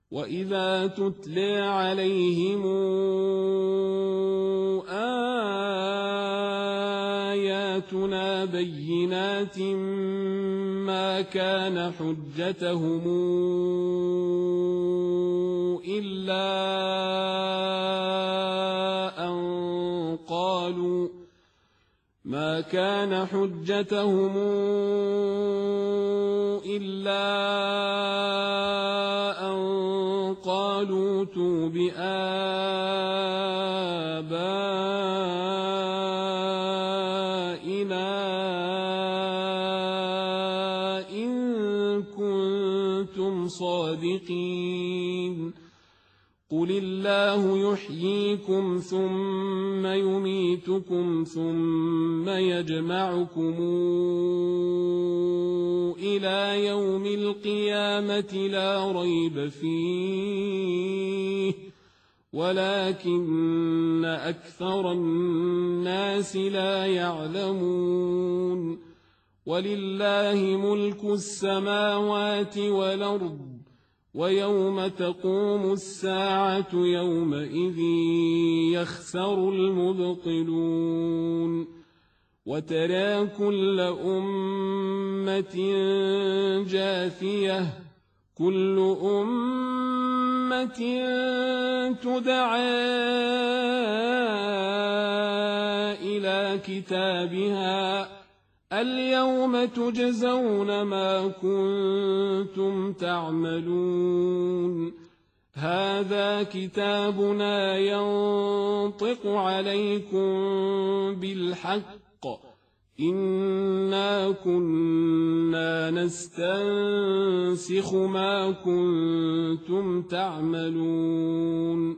وإذا تتلى عليهم آياتنا بينات ما كان حجتهم إلا أن قالوا ائتوا بآبائنا إن كنتم صادقين قل الله يحييكم ثم يميتكم ثم يجمعكم إلى يوم القيامة لا ريب فيه ولكن أكثر الناس لا يعلمون ولله ملك السماوات والأرض ويوم تقوم الساعة يومئذ يخسر المبطلون وترى كل أمة جاثية كل أمة تدعى إلى كتابها اليوم تجزون ما كنتم تعملون هذا كتابنا ينطق عليكم بالحق إنا كنا نستنسخ ما كنتم تعملون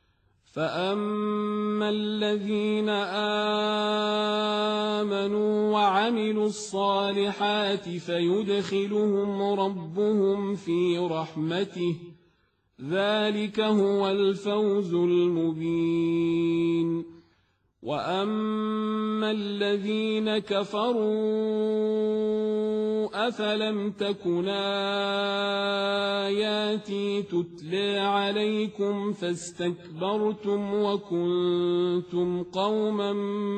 فأما الذين آمنوا وعملوا الصالحات فيدخلهم ربهم في رحمته ذلك هو الفوز المبين وأما الذين كفروا أفلم تكن آياتي تتلى عليكم فاستكبرتم وكنتم قوما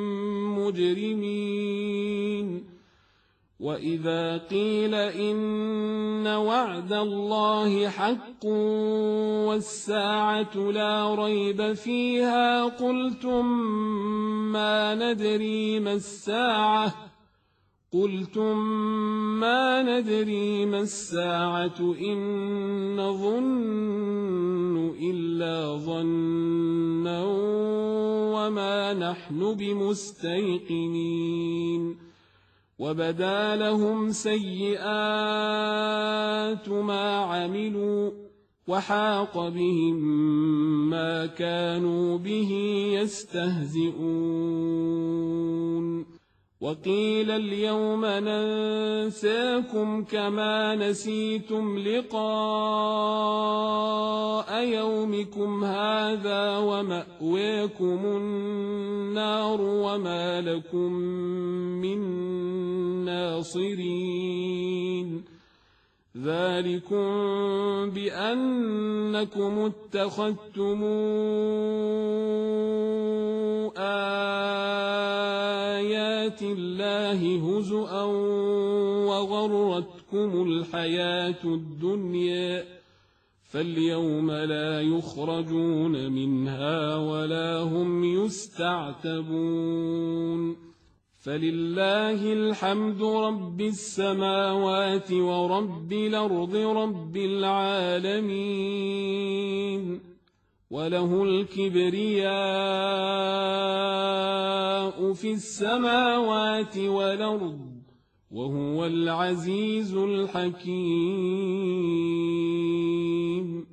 مجرمين وإذا قيل إن وعد الله حق والساعة لا ريب فيها قلتم ما ندري ما الساعة إن نظن إلا ظنا وما نحن بمستيقنين وبدا لهم سيئات ما عملوا وحاق بهم ما كانوا به يستهزئون وقيل اليوم ننساكم كما نسيتم لقاء يومكم هذا ومأواكم النار وما لكم من ناصرين ذلكم بأنكم اتخذتم آيات الله هزؤا وغرتكم الحياة الدنيا فاليوم لا يخرجون منها ولا هم يستعتبون فلله الحمد رب السماوات ورب الأرض رب العالمين وله الكبرياء في السماوات والأرض وهو العزيز الحكيم